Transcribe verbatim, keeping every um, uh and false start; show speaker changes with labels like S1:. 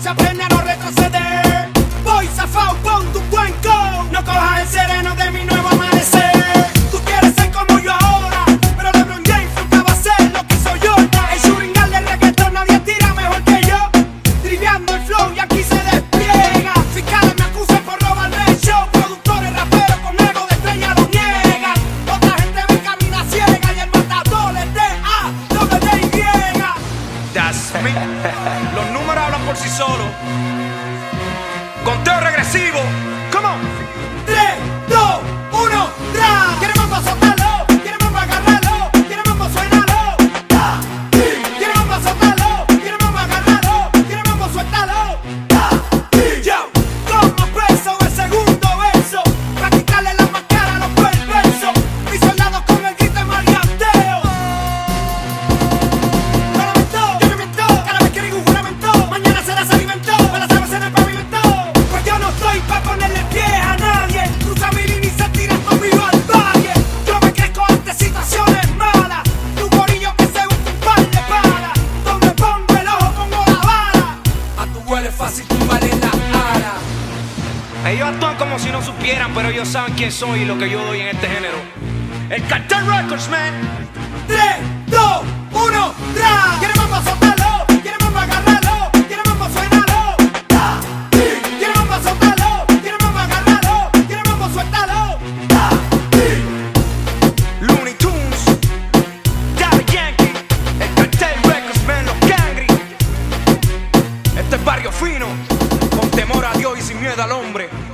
S1: se aprende a no retroceder. Voy zafao, pon tu cuenco. No cojas el sereno de mi nuevo amanecer. Tú quieres ser como yo ahora, pero LeBron James nunca va a ser lo que soy yo. El shooting del reggaetón nadie tira mejor que yo. Triviando el flow y aquí se despliega. Fiscales me acusan por robarme el show. Productores, raperos con ego de estrella lo niegan. Otra gente me camina ciega y el matador es de A, doble D Y.
S2: That's me. Los números hablan por sí solos. Conteo regresivo. Come on.
S1: tres, dos, uno, ¡tra! ¿Quieres mambo? Sótalo. ¿Quieres mambo? Agárralo. ¿Quieres mambo? Suénalo. ¡Ta! ¿Quieres mambo? Sótalo. ¿Quieres mambo? Agárralo. ¿Quieres mambo? Suéltalo. ¡Ta! Yo, como peso el segundo verso. Practicarle la máscara a los perversos. Mis soldados con el grito de maleanteo. Juramento, yo no miento. Cada vez que digo un juramento, mañana será se alimentó. Me la sabes en el pavimento. Pues yo no estoy pa' ponerle pie a nadie. Cruza mi línea y se tira conmigo al valle. Yo me crezco ante situaciones malas. Tu gorillo que se busca un par de balas. Donde pongo el ojo pongo la bala. A tu huele fácil tumbarle la ala.
S2: Ellos actúan como si no supieran, pero ellos saben quién soy y lo que yo doy en este género. El Cartel Records, man.
S1: tres, dos, uno, ¡tra! ¿Quieres mambo? Sótalo. ¿Quieres mambo? Agárralo. ¿Quieres mambo? Suénalo. ¡Ta! ¿Quieres mambo? Sótalo. ¿Quieres mambo? Agárralo. ¿Quieres mambo? Suéltalo. ¡Ta!
S2: Looney Tunes, Daddy Yankee, el Cartel Records, man, los Cangri. Este es barrio fino, con temor a Dios y sin miedo al hombre.